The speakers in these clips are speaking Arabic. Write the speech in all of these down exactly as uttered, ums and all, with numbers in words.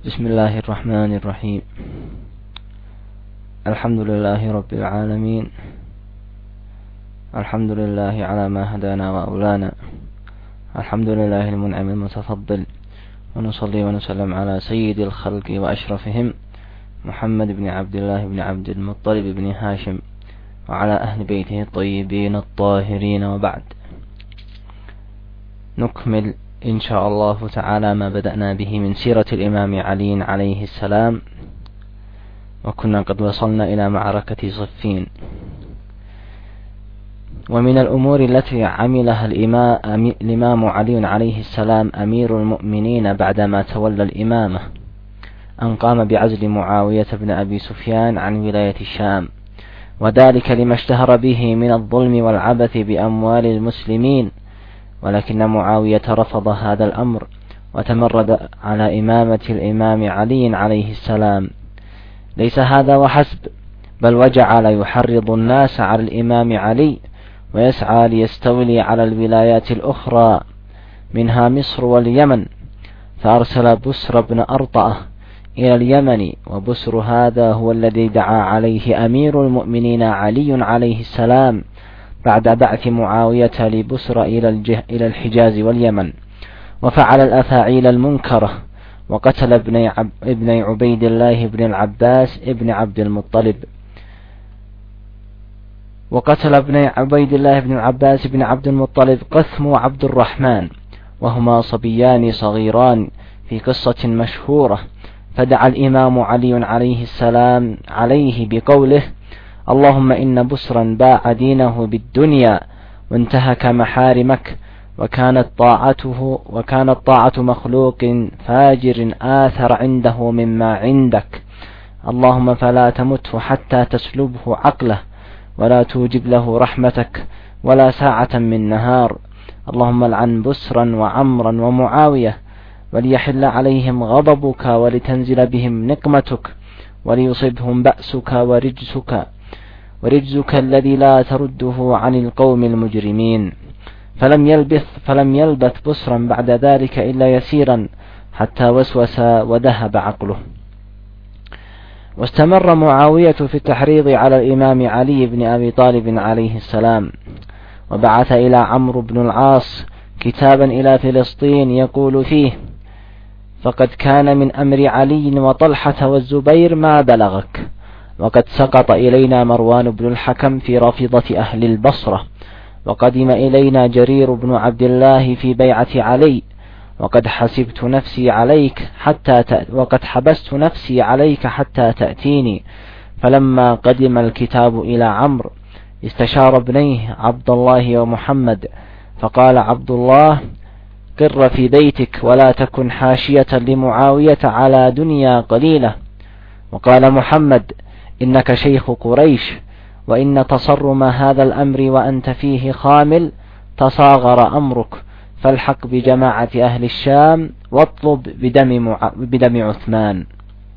بسم الله الرحمن الرحيم. الحمد لله رب العالمين، الحمد لله على ما هدانا وأولانا، الحمد لله المنعم المتفضل، ونصلي ونسلم على سيد الخلق وأشرفهم محمد بن عبد الله بن عبد المطلب بن هاشم وعلى أهل بيته الطيبين الطاهرين، وبعد. نكمل إن شاء الله تعالى ما بدأنا به من سيرة الإمام علي عليه السلام، وكنا قد وصلنا إلى معركة صفين. ومن الأمور التي عملها الإمام علي عليه السلام أمير المؤمنين بعدما تولى الإمامة أن قام بعزل معاوية بن أبي سفيان عن ولاية الشام، وذلك لما اشتهر به من الظلم والعبث بأموال المسلمين، ولكن معاوية رفض هذا الأمر وتمرد على إمامة الإمام علي عليه السلام. ليس هذا وحسب، بل وجعل يحرض الناس على الإمام علي ويسعى ليستولي على الولايات الأخرى منها مصر واليمن، فأرسل بسر بن أرطأة إلى اليمن، وبسر هذا هو الذي دعا عليه أمير المؤمنين علي عليه السلام بعد بعث معاوية لبسر إلى الحجاز واليمن، وفعل الأفاعيل المنكرة، وقتل ابن, عب ابن عبيد الله بن العباس ابن عبد المطلب وقتل ابن عبيد الله بن العباس بن عبد المطلب قثم وعبد الرحمن، وهما صبيان صغيران في قصة مشهورة. فدعا الإمام علي عليه السلام عليه بقوله: اللهم إن بسرا باع دينه بالدنيا وانتهك محارمك، وكانت طاعته وكانت طاعة مخلوق فاجر آثر عنده مما عندك، اللهم فلا تمته حتى تسلبه عقله، ولا توجب له رحمتك ولا ساعة من نهار، اللهم لعن بسرا وعمرا ومعاوية، وليحل عليهم غضبك ولتنزل بهم نقمتك، وليصبهم بأسك ورجسك ورجزك الذي لا ترده عن القوم المجرمين. فلم يلبث فلم يلبث بسرا بعد ذلك إلا يسيرا حتى وسوس وذهب عقله. واستمر معاوية في التحريض على الإمام علي بن أبي طالب عليه السلام، وبعث إلى عمرو بن العاص كتابا إلى فلسطين يقول فيه: فقد كان من أمر علي وطلحة والزبير ما بلغك، وقد سقط إلينا مروان بن الحكم في رافضة أهل البصرة، وقدم إلينا جرير بن عبد الله في بيعة علي، وقد حسبت نفسي عليك حتى ت... وقد حبست نفسي عليك حتى تأتيني. فلما قدم الكتاب إلى عمرو استشار ابنيه عبد الله ومحمد، فقال عبد الله: قر في بيتك ولا تكن حاشية لمعاوية على دنيا قليلة. وقال محمد: إنك شيخ قريش، وإن تصرم هذا الأمر وأنت فيه خامل تصاغر أمرك، فالحق بجماعة أهل الشام واطلب بدم, مع... بدم عثمان.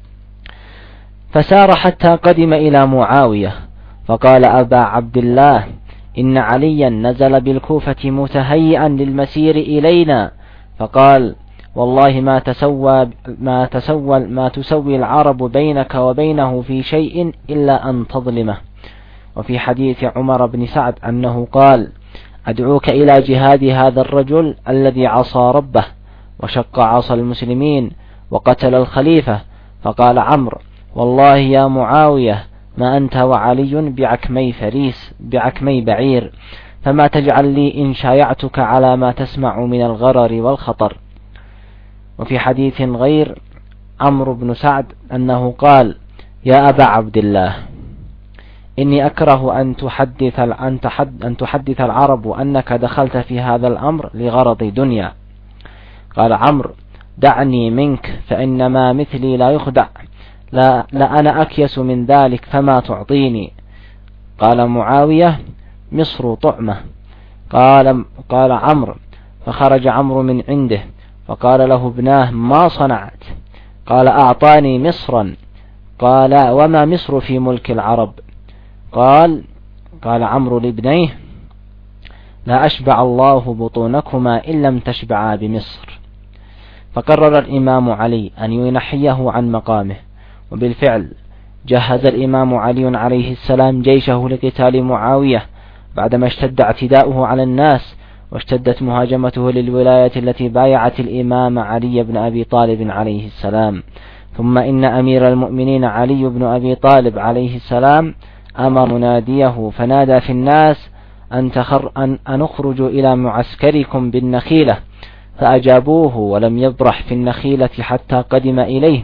فسار حتى قدم إلى معاوية، فقال: أبا عبد الله، إن عليا نزل بالكوفة متهيئا للمسير إلينا، فقال: والله ما تسوى ما تسوى ما تسوي العرب بينك وبينه في شيء إلا أن تظلمه. وفي حديث عمر بن سعد أنه قال: أدعوك إلى جهاد هذا الرجل الذي عصى ربه وشق عصا المسلمين وقتل الخليفة. فقال عمرو: والله يا معاوية ما أنت وعلي بعكمي فريس بعكمي بعير، فما تجعل لي إن شايعتك على ما تسمع من الغرر والخطر. وفي حديث غير عمرو بن سعد أنه قال: يا أبا عبد الله، إني أكره أن تحدث, أن, تحد أن تحدث العرب أنك دخلت في هذا الأمر لغرض دنيا. قال عمرو: دعني منك، فإنما مثلي لا يخدع، لا, لا أنا أكيس من ذلك، فما تعطيني. قال معاوية: مصر طعمة. قال, قال عمرو: فخرج عمرو من عنده، فقال له ابناه: ما صنعت؟ قال: أعطاني مصرا. قال: وما مصر في ملك العرب؟ قال قال عمرو لابنيه: لا أشبع الله بطونكما إن لم تشبعا بمصر. فقرر الإمام علي أن ينحيه عن مقامه. وبالفعل جهز الإمام علي عليه السلام جيشه لقتال معاوية بعدما اشتد اعتداؤه على الناس واشتدت مهاجمته للولاية التي بايعت الإمام علي بن أبي طالب عليه السلام. ثم إن أمير المؤمنين علي بن أبي طالب عليه السلام أمر مناديه فنادى في الناس أن, تخر أن, أن اخرجوا إلى معسكركم بالنخيلة، فأجابوه ولم يبرح في النخيلة حتى قدم إليه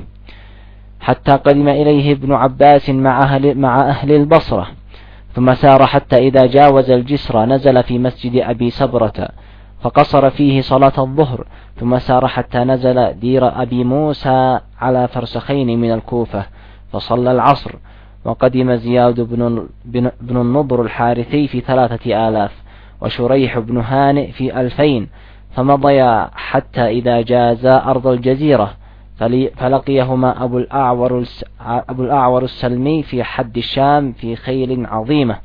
حتى قدم إليه ابن عباس مع أهل, مع أهل البصرة، ثم سار حتى إذا جاوز الجسر نزل في مسجد أبي سبرة فقصر فيه صلاة الظهر، ثم سار حتى نزل دير أبي موسى على فرسخين من الكوفة فصلى العصر. وقدم زياد بن, بن, بن النضر الحارثي في ثلاثة آلاف وشريح بن هانئ في ألفين، فمضيا حتى إذا جازا أرض الجزيرة فلقيهما أبو الأعور, أبو الأعور السلمي في حد الشام في خيل عظيمة،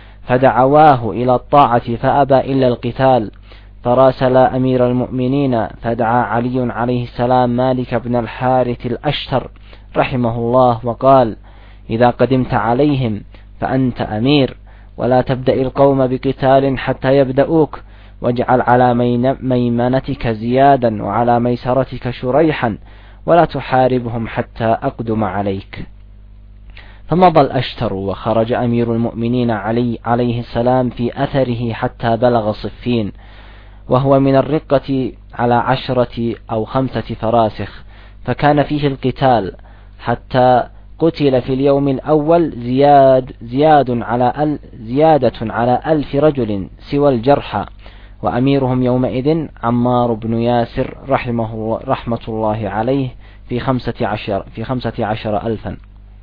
فدعواه إلى الطاعة فأبى إلا القتال، فراسل أمير المؤمنين فدعا علي عليه السلام مالك بن الحارث الأشتر رحمه الله وقال: إذا قدمت عليهم فأنت أمير، ولا تبدأ القوم بقتال حتى يبدأوك، واجعل على ميمنتك زيادا وعلى ميسرتك شريحا، ولا تحاربهم حتى أقدم عليك. فمضى الأشتر وخرج أمير المؤمنين علي عليه السلام في أثره حتى بلغ صفين، وهو من الرقة على عشرة أو خمسة فراسخ، فكان فيه القتال حتى قتل في اليوم الأول زياد زياد على ال زيادة على ألف رجل سوى الجرحى، وأميرهم يومئذ عمار بن ياسر رحمه الله رحمة الله عليه في خمسة عشر في خمسة عشر ألفا.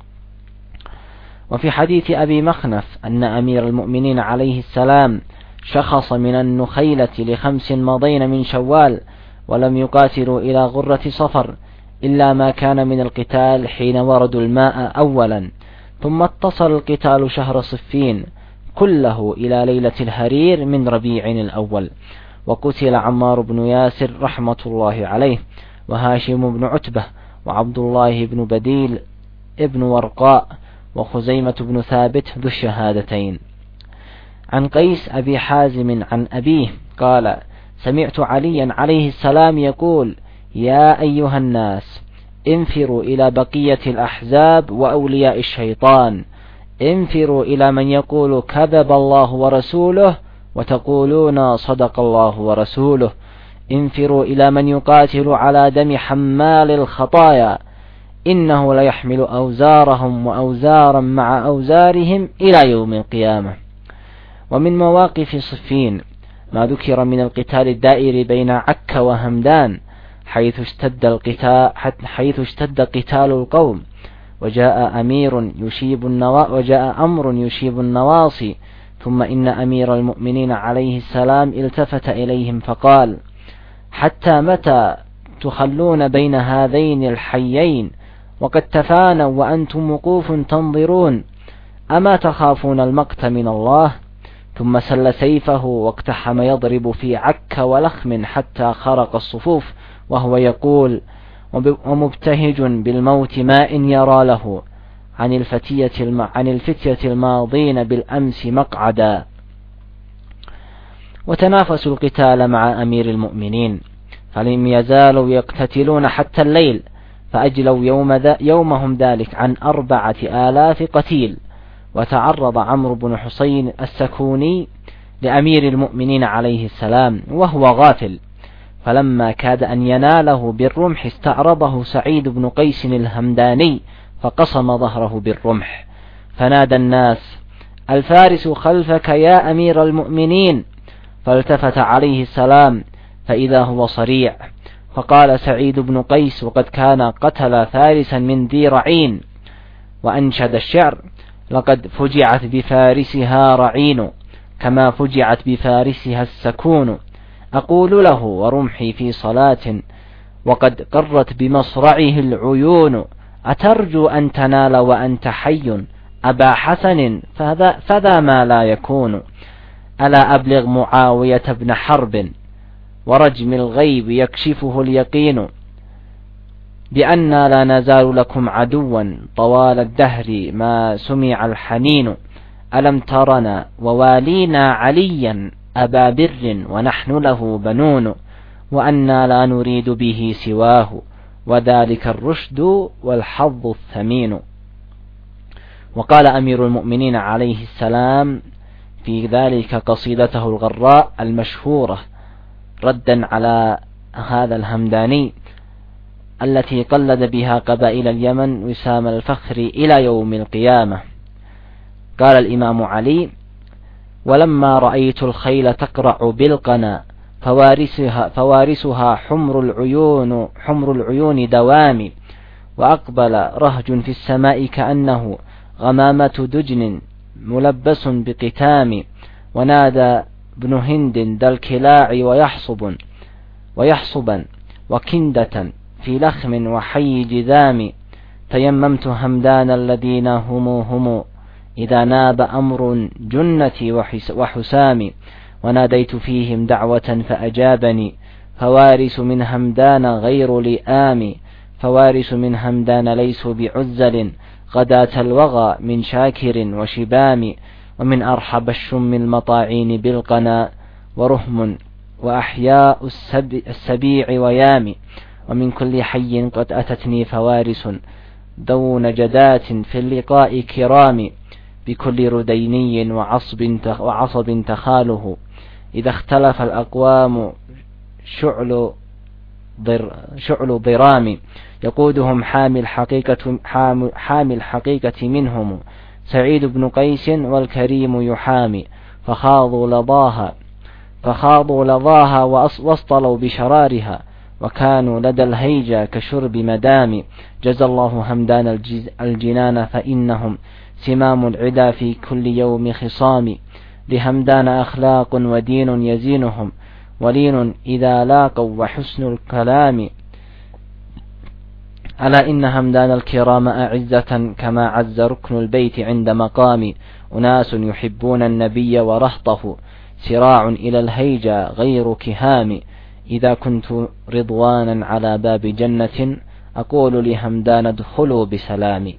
وفي حديث أبي مخنف أن أمير المؤمنين عليه السلام شخص من النخيلة لخمس مضين من شوال ولم يقاتلوا إلى غرة صفر إلا ما كان من القتال حين وردوا الماء أولا، ثم اتصل القتال شهر صفين كله إلى ليلة الهرير من ربيع الأول، وقتل عمار بن ياسر رحمة الله عليه، وهاشم بن عتبة، وعبد الله بن بديل ابن ورقاء، وخزيمة بن ثابت ذو الشهادتين. عن قيس أبي حازم عن أبيه قال: سمعت عليا عليه السلام يقول: يا أيها الناس انفروا إلى بقية الأحزاب وأولياء الشيطان، انفروا إلى من يقول كذب الله ورسوله وتقولون صدق الله ورسوله، انفروا إلى من يقاتل على دم حمال الخطايا، إنه ليحمل أوزارهم وأوزارا مع أوزارهم إلى يوم القيامة. ومن مواقف صفين ما ذكر من القتال الدائر بين عكا وهمدان، حيث اشتد القتال حيث اشتد قتال القوم، وجاء أمير يشيب النوا وجاء أمر يشيب النواصي، ثم إن أمير المؤمنين عليه السلام التفت إليهم فقال: حتى متى تخلون بين هذين الحيين وقد تفانوا وأنتم وقوف تنظرون، أما تخافون المقت من الله؟ ثم سل سيفه واقتحم يضرب في عك ولخم حتى خرق الصفوف، وهو يقول ومبتهج بالموت ما إن يرى له عن الفتية, الم... عن الفتية الماضين بالأمس مقعدا. وتنافسوا القتال مع أمير المؤمنين فلم يزالوا يقتتلون حتى الليل، فأجلوا يوم ذا يومهم ذلك عن أربعة آلاف قتيل. وتعرض عمرو بن حسين السكوني لأمير المؤمنين عليه السلام وهو غافل، فلما كاد أن يناله بالرمح استعرضه سعيد بن قيس الهمداني فقصم ظهره بالرمح، فنادى الناس: الفارس خلفك يا أمير المؤمنين، فالتفت عليه السلام فإذا هو صريع، فقال سعيد بن قيس وقد كان قتل فارسا من ذي رعين، وأنشد الشعر: لقد فجعت بفارسها رعين كما فجعت بفارسها السكون، أقول له ورمحي في صلاة وقد قرت بمصرعه العيون، أترجو أن تنال وأنت حي أبا حسن فذا, فذا ما لا يكون، ألا أبلغ معاوية بن حرب ورجم الغيب يكشفه اليقين، بأننا لا نزال لكم عدوا طوال الدهر ما سمع الحنين، ألم ترنا ووالينا عليا أبا بر ونحن له بنون، وأنا لا نريد به سواه وذلك الرشد والحظ الثمين. وقال أمير المؤمنين عليه السلام في ذلك قصيدته الغراء المشهورة ردا على هذا الهمداني التي قلد بها قبائل اليمن وسام الفخر إلى يوم القيامة. قال الإمام علي: ولما رأيت الخيل تقرع بالقنا فوارسها, فوارسها حمر العيون حمر العيون دوامي، وأقبل رهج في السماء كأنه غمامة دجن ملبس بقتام، ونادى ابن هند ذا الكلاع ويحصب ويحصبا وكندة في لخم وحي جذام، تيممت همدان الذين هم هم إذا ناب أمر جنتي وحسامي، وناديت فيهم دعوة فأجابني، فوارس من همدان غير لئام، فوارس من همدان ليسوا بعزل غداة الوغى من شاكر وشبام، ومن أرحب الشم المطاعين بالقنا ورهم وأحياء السبيع ويام، ومن كل حي قد أتتني فوارس ذو نجدات في اللقاء كرام، بكل رديني وعصب وعصب تخاله، إذا اختلف الأقوام شعل ضر شعل ضرام، يقودهم حامي الحقيقة حامي الحقيقة منهم سعيد بن قيس والكريم يحامي، فخاضوا لظاها فخاضوا لظاها واصطلوا بشرارها، وكانوا لدى الهيجا كشرب مدام، جزى الله همدان الجنان فإنهم سمام العدا في كل يوم خصام، لهمدان أخلاق ودين يزينهم ولين إذا لاقوا وحسن الكلام، ألا إن همدان الكرام أعزة كما عز ركن البيت عند مقام، أناس يحبون النبي ورهطه سراع إلى الهيجا غير كهام، إذا كنت رضوانا على باب جنة أقول لهمدان ادخلوا بسلام.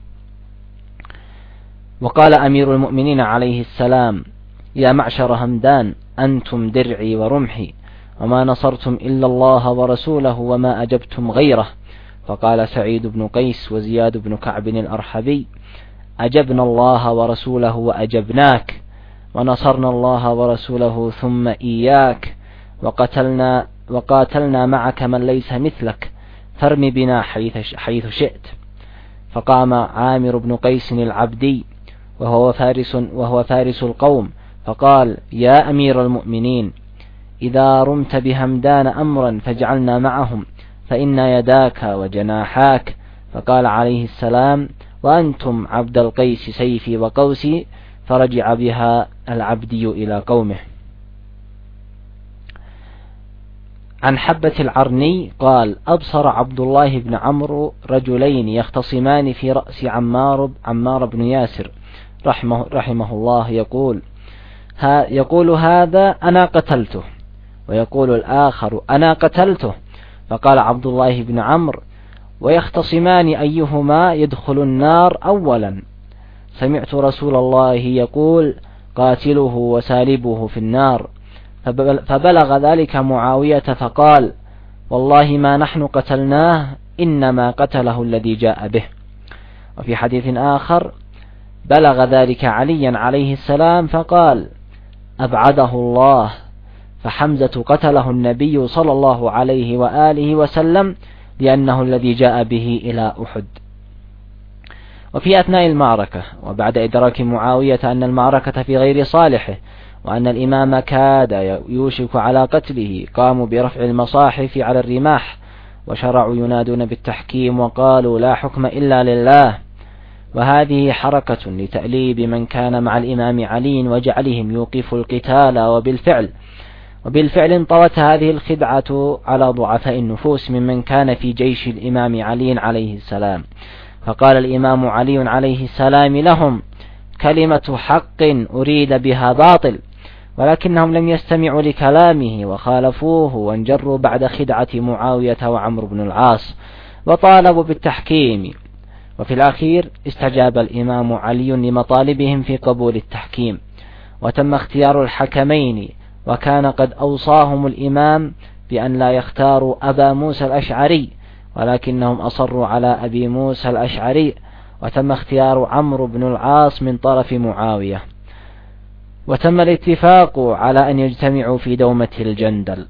وقال أمير المؤمنين عليه السلام: يا معشر همدان أنتم درعي ورمحي، وما نصرتم إلا الله ورسوله وما أجبتم غيره. فقال سعيد بن قيس وزياد بن كعب الأرحبي: أجبنا الله ورسوله وأجبناك، ونصرنا الله ورسوله ثم إياك، وقتلنا, وقاتلنا معك من ليس مثلك، فارم بنا حيث, حيث شئت. فقام عامر بن قيس العبدي وهو فارس, وهو فارس القوم فقال: يا أمير المؤمنين، إذا رمت بهمدان أمرا فاجعلنا معهم، فإن يداك وجناحاك. فقال عليه السلام: وأنتم عبد القيس سيفي وقوسي. فرجع بها العبدي إلى قومه. عن حبة العرني قال: أبصر عبد الله بن عمرو رجلين يختصمان في رأس عمار, عمار بن ياسر رحمه, رحمه الله، يقول ها يقول هذا أنا قتلته، ويقول الآخر أنا قتلته. فقال عبد الله بن عمرو: ويختصمان أيهما يدخل النار أولا؟ سمعت رسول الله يقول: قاتله وسالبه في النار. فبلغ ذلك معاوية فقال: والله ما نحن قتلناه، إنما قتله الذي جاء به. وفي حديث آخر: بلغ ذلك عليا عليه السلام فقال: أبعده الله، فحمزة قتله النبي صلى الله عليه وآله وسلم لأنه الذي جاء به إلى أحد. وفي أثناء المعركة وبعد إدراك معاوية أن المعركة في غير صالحه وأن الإمام كاد يوشك على قتله، قاموا برفع المصاحف على الرماح وشرعوا ينادون بالتحكيم وقالوا: لا حكم إلا لله. وهذه حركة لتأليب من كان مع الإمام علي وجعلهم يوقفوا القتال. وبالفعل وبالفعل انطوت هذه الخدعة على ضعفاء النفوس ممن كان في جيش الإمام علي عليه السلام. فقال الإمام علي عليه السلام لهم: كلمة حق أريد بها باطل، ولكنهم لم يستمعوا لكلامه وخالفوه وانجروا بعد خدعة معاوية وعمرو بن العاص. وطالبوا بالتحكيم. وفي الأخير استجاب الإمام علي لمطالبهم في قبول التحكيم، وتم اختيار الحكمين، وكان قد أوصاهم الإمام بأن لا يختاروا أبا موسى الأشعري، ولكنهم أصروا على أبي موسى الأشعري، وتم اختيار عمرو بن العاص من طرف معاوية، وتم الاتفاق على أن يجتمعوا في دومة الجندل.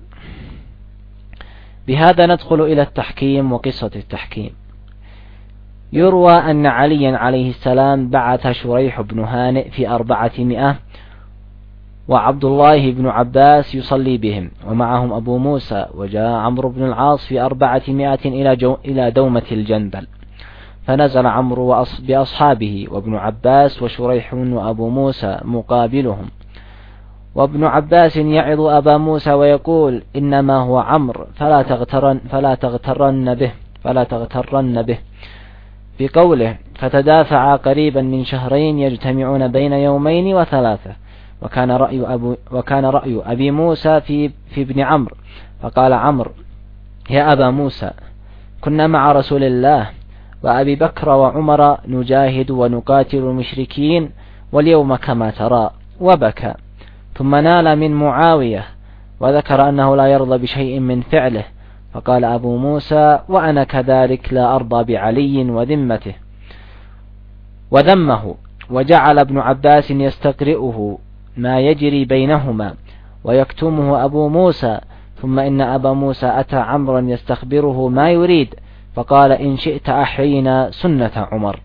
بهذا ندخل إلى التحكيم وقصة التحكيم. يروى أن عليا عليه السلام بعث شريح بن هانئ في أربعمائة وعبد الله بن عباس يصلي بهم ومعهم أبو موسى، وجاء عمرو بن العاص في أربعمائة إلى, جو إلى دومة الجندل، فنزل عمرو بأصحابه وابن عباس وشريح وأبو موسى مقابلهم، وابن عباس يعظ أبا موسى ويقول إنما هو عمرو فلا تغترن, فلا تغترن به فلا تغترن به بقوله، فتدافع قريبا من شهرين يجتمعون بين يومين وثلاثة. وكان رأي, أبو وكان رأي أبي موسى في, في ابن عمرو، فقال عمرو يا أبا موسى كنا مع رسول الله وأبي بكر وعمر نجاهد ونقاتل المشركين واليوم كما ترى، وبكى، ثم نال من معاوية وذكر أنه لا يرضى بشيء من فعله، فقال أبو موسى وأنا كذلك لا أرضى بعلي وذمته وذمه. وجعل ابن عباس يستقرئه ما يجري بينهما ويكتمه أبو موسى، ثم إن أبا موسى أتى عمرا يستخبره ما يريد، فقال إن شئت أحيينا سنة عمر.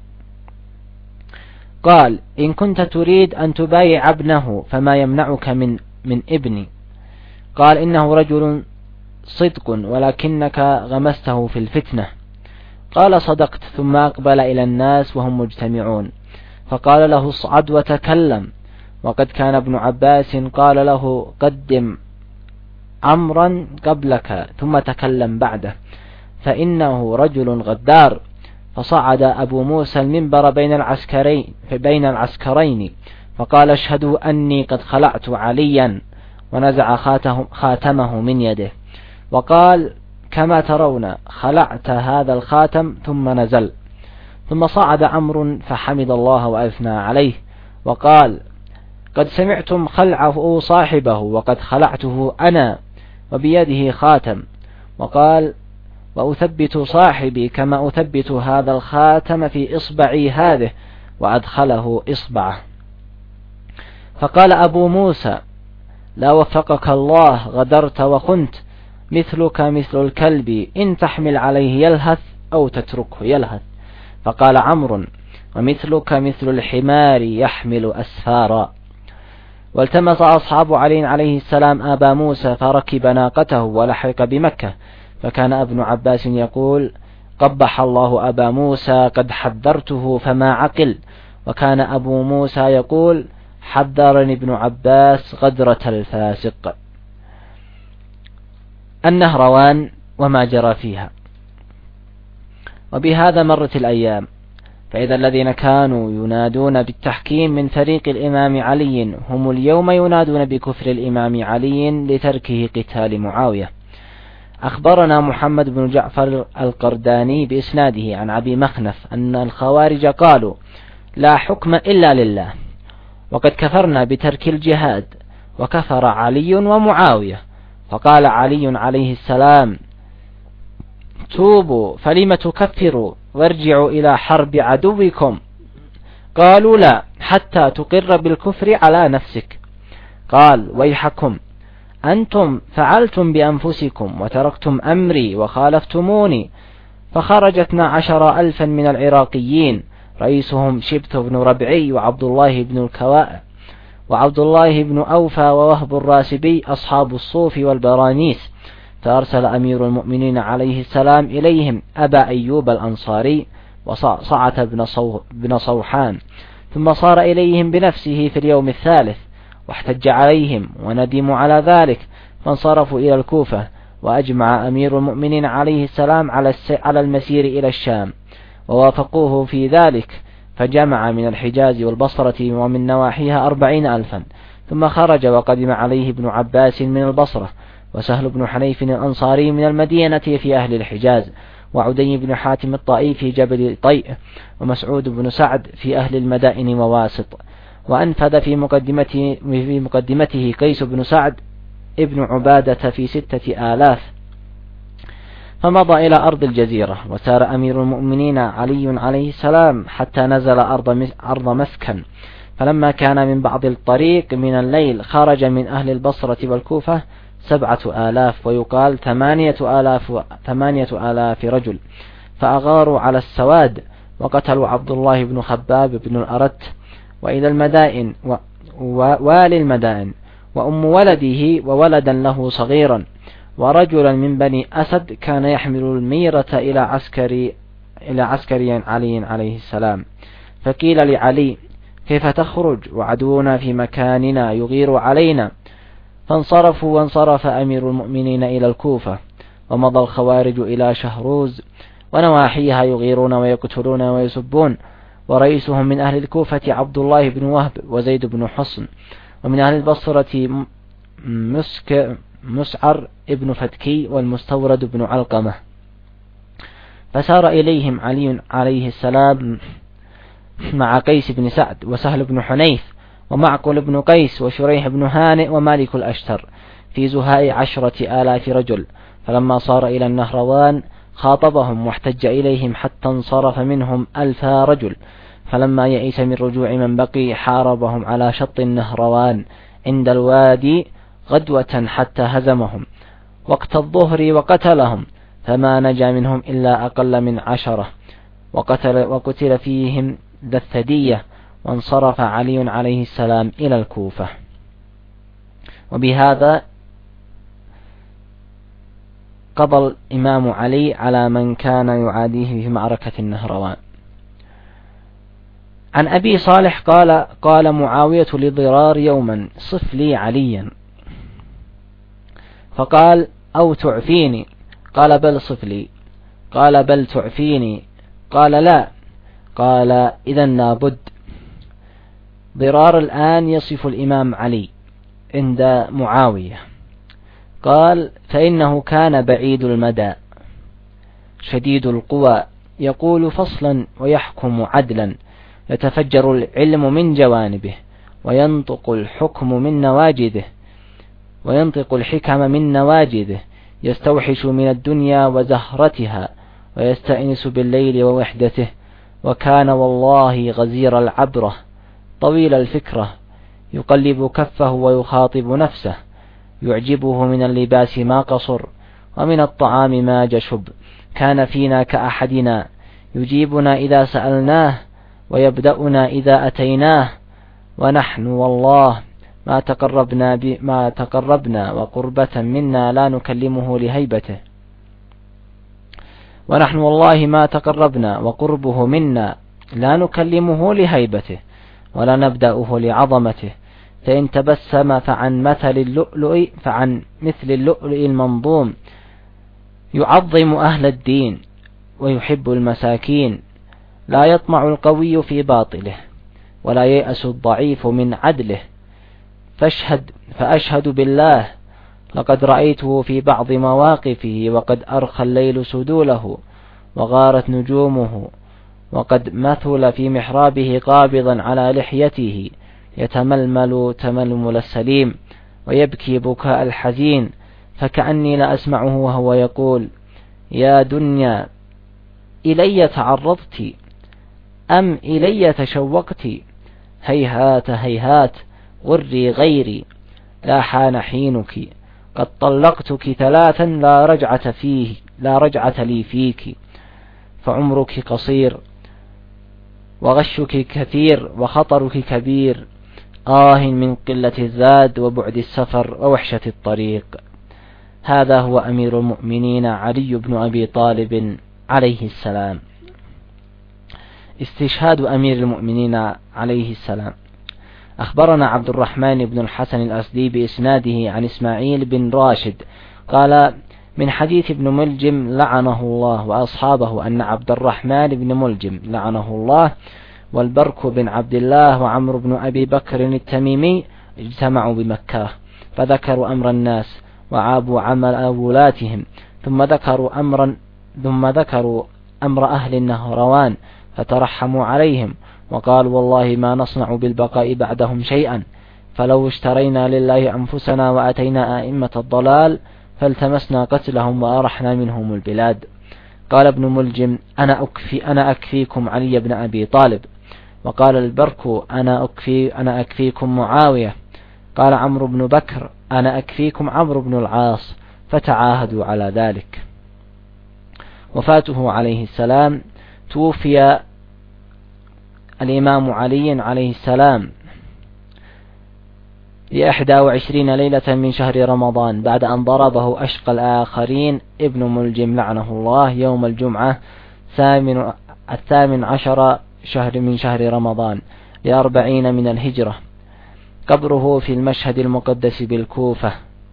قال إن كنت تريد أن تبايع ابنه فما يمنعك من, من ابني؟ قال إنه رجل صدق ولكنك غمسته في الفتنة. قال صدقت، ثم أقبل إلى الناس وهم مجتمعون فقال له اصعد وتكلم، وقد كان ابن عباس قال له قدم عمرا قبلك ثم تكلم بعده فإنه رجل غدار. فصعد أبو موسى المنبر بين العسكرين, بين العسكرين فقال اشهدوا أني قد خلعت عليا، ونزع خاتمه من يده وقال كما ترون خلعت هذا الخاتم، ثم نزل. ثم صعد عمرو فحمد الله وأثنى عليه وقال قد سمعتم خلعه صاحبه وقد خلعته أنا وبيده خاتم، وقال وأثبت صاحبي كما أثبت هذا الخاتم في إصبعي هذه، وأدخله إصبعه. فقال أبو موسى لا وفقك الله غدرت وخنت، مثلك مثل الكلب إن تحمل عليه يلهث أو تتركه يلهث. فقال عمرو ومثلك مثل الحمار يحمل أسفارا. والتمس أصحاب علي عليه السلام أبا موسى فركب ناقته ولحق بمكة، فكان ابن عباس يقول قبح الله أبا موسى قد حذرته فما عقل، وكان أبو موسى يقول حذرني ابن عباس غدرة الفاسق. النهروان وما جرى فيها. وبهذا مرت الأيام، فإذا الذين كانوا ينادون بالتحكيم من فريق الإمام علي هم اليوم ينادون بكفر الإمام علي لتركه قتال معاوية. أخبرنا محمد بن جعفر القرداني بإسناده عن أبي مخنف أن الخوارج قالوا لا حكم إلا لله، وقد كفرنا بترك الجهاد، وكفر علي ومعاوية. فقال علي عليه السلام توبوا فلم تكفروا وارجعوا إلى حرب عدوكم؟ قالوا لا حتى تقر بالكفر على نفسك. قال ويحكم أنتم فعلتم بأنفسكم وتركتم أمري وخالفتموني. فخرج اثنا عشر ألفا من العراقيين رئيسهم شبت بن ربعي وعبد الله بن الكواء وعبد الله بن أوفى ووهب الراسبي أصحاب الصوف والبرانيس. فأرسل أمير المؤمنين عليه السلام إليهم أبا أيوب الأنصاري وصعة بن صوحان، ثم صار إليهم بنفسه في اليوم الثالث واحتج عليهم وندموا على ذلك، فانصرفوا إلى الكوفة. وأجمع أمير المؤمنين عليه السلام على المسير إلى الشام، ووافقوه في ذلك، فجمع من الحجاز والبصرة ومن نواحيها أربعين ألفا. ثم خرج وقدم عليه ابن عباس من البصرة، وسهل بن حنيف الأنصاري من المدينة في أهل الحجاز، وعدي بن حاتم الطائي في جبل طيء، ومسعود بن سعد في أهل المدائن وواسط. وأنفذ في مقدمته, في مقدمته قيس بن سعد ابن عبادة في ستة آلاف، فمضى إلى أرض الجزيرة. وسار أمير المؤمنين علي عليه السلام حتى نزل أرض أرض مسكن، فلما كان من بعض الطريق من الليل خرج من أهل البصرة والكوفة سبعة آلاف، ويقال ثمانية آلاف, ثمانية آلاف رجل، فأغاروا على السواد وقتلوا عبد الله بن خباب بن الأرت وإلى المدائن ووالي المدائن وأم ولده وولدا له صغيرا ورجلا من بني أسد كان يحمل الميرة إلى عسكري إلى عسكري علي عليه السلام. فقيل لعلي: كيف تخرج وعدونا في مكاننا يغير علينا؟ فانصرفوا، وانصرف أمير المؤمنين إلى الكوفة، ومضى الخوارج إلى شهروز ونواحيها يغيرون ويقتلون ويسبون، ورئيسهم من أهل الكوفة عبد الله بن وهب وزيد بن حصن، ومن أهل البصرة مسك مسعر ابن فتكي والمستورد بن علقمة. فسار إليهم علي عليه السلام مع قيس بن سعد وسهل بن حنيف ومعقل بن قيس وشريح بن هانئ ومالك الأشتر في زهاء عشرة آلاف رجل. فلما صار إلى النهروان خاطبهم واحتج إليهم حتى انصرف منهم ألفا رجل. فلما يئس من رجوع من بقي حاربهم على شط النهروان عند الوادي غدوة حتى هزمهم وقت الظهر وقتلهم، فما نجا منهم إلا أقل من عشرة، وقتل, وقتل فيهم ذا الثدية. وانصرف علي عليه السلام إلى الكوفة. وبهذا قضى الإمام علي على من كان يعاديه في معركة النهروان. عن أبي صالح قال: قال معاوية لضرار يوما: صف لي عليا. فقال: أو تعفيني؟ قال: بل صف لي. قال: بل تعفيني؟ قال: لا. قال: إذن لابد. ضرار الآن يصف الإمام علي عند معاوية. قال: فإنه كان بعيد المدى شديد القوى، يقول فصلا ويحكم عدلا، يتفجر العلم من جوانبه، وينطق الحكم من نواجذه وينطق الحكم من نواجذه، يستوحش من الدنيا وزهرتها، ويستأنس بالليل ووحدته. وكان والله غزير العبرة طويل الفكرة، يقلب كفه ويخاطب نفسه، يعجبه من اللباس ما قصر، ومن الطعام ما جشب. كان فينا كأحدنا، يجيبنا إذا سألناه، ويبدأنا إذا أتيناه. ونحن والله ما تقربنا ما تقربنا وقربة منا لا نكلمه لهيبته ونحن والله ما تقربنا وقربه منا لا نكلمه لهيبته ولا نبدأه لعظمته. فإن تبسم فعن مثل اللؤلؤ فعن مثل اللؤلؤ المنظوم، يعظم أهل الدين ويحب المساكين. لا يطمع القوي في باطله، ولا ييأس الضعيف من عدله. فاشهد فأشهد بالله، لقد رأيته في بعض مواقفه وقد أرخى الليل سدوله وغارت نجومه، وقد مثل في محرابه قابضا على لحيته، يتململ تململ السليم ويبكي بكاء الحزين، فكأني لا أسمعه وهو يقول: يا دنيا إلي تعرضت أم إلي تشوقت؟ هيهات هيهات غري غيري، لا حان حينك، قد طلقتك ثلاثا لا رجعة فيه لا رجعة لي فيك، فعمرك قصير وغشك كثير وخطرك كبير، آه من قلة الزاد وبعد السفر ووحشة الطريق. هذا هو أمير المؤمنين علي بن أبي طالب عليه السلام. استشهاد أمير المؤمنين عليه السلام. أخبرنا عبد الرحمن بن الحسن الأسدي بإسناده عن إسماعيل بن راشد قال: من حديث ابن ملجم لعنه الله وأصحابه أن عبد الرحمن بن ملجم لعنه الله والبرك بن عبد الله وعمر بن أبي بكر التميمي اجتمعوا بمكة، فذكروا أمر الناس وعابوا عمل أولاتهم، ثم ذكروا أمرا ثم ذكروا أمر أهل النهروان فترحموا عليهم وقالوا والله ما نصنع بالبقاء بعدهم شيئا، فلو اشترينا لله أنفسنا وأتينا أئمة الضلال فالتمسنا قتلهم وأرحنا منهم البلاد. قال ابن ملجم أنا أكفي أنا أكفيكم علي بن أبي طالب. وقال البرك أنا أكفي أنا أكفيكم معاوية. قال عمرو بن بكر أنا أكفيكم عمرو بن العاص، فتعاهدوا على ذلك. وفاته عليه السلام: توفي الإمام علي عليه السلام لإحدى وعشرين ليلة من شهر رمضان بعد أن ضربه أشقى الآخرين ابن ملجم لعنه الله يوم الجمعة الثامن عشر شهر من شهر رمضان لأربعين من الهجرة. قبره في المشهد المقدس بالكوفة.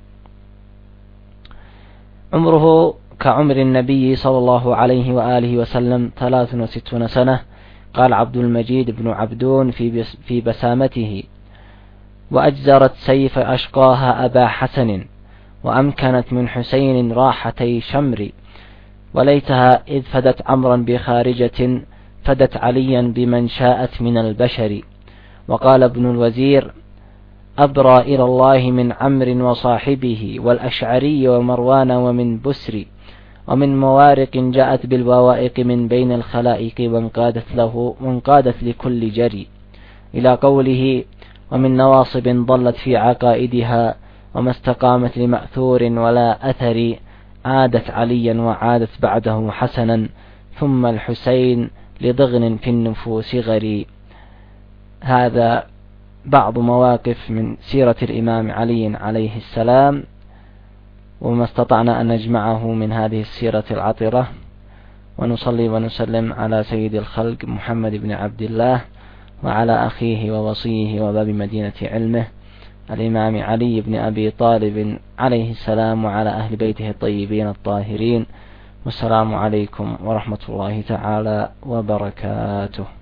عمره كعمر النبي صلى الله عليه وآله وسلم ثلاث وستون سنة. قال عبد المجيد بن عبدون في بسامته: وأجزرت سيف أشقاها أبا حسن، وأمكنت من حسين راحتي شمر، وليتها إذ فدت عمرا بخارجة فدت عليا بمن شاءت من البشر. وقال ابن الوزير: أبرى إلى الله من عمرو وصاحبه والأشعري ومروان ومن بسر، ومن موارق جاءت بالبوائق من بين الخلائق وانقادت له وانقادت لكل جري، إلى قوله: ومن نواصب ضلت في عقائدها وما استقامت لمأثور ولا أثر، عادت عليا وعادت بعده حسنا، ثم الحسين لضغن في النفوس غري. هذا بعض مواقف من سيرة الإمام علي عليه السلام، وما استطعنا أن نجمعه من هذه السيرة العطرة. ونصلي ونسلم على سيد الخلق محمد بن عبد الله وعلى أخيه ووصيه وباب مدينة علمه الإمام علي بن أبي طالب عليه السلام وعلى أهل بيته الطيبين الطاهرين. والسلام عليكم ورحمة الله تعالى وبركاته.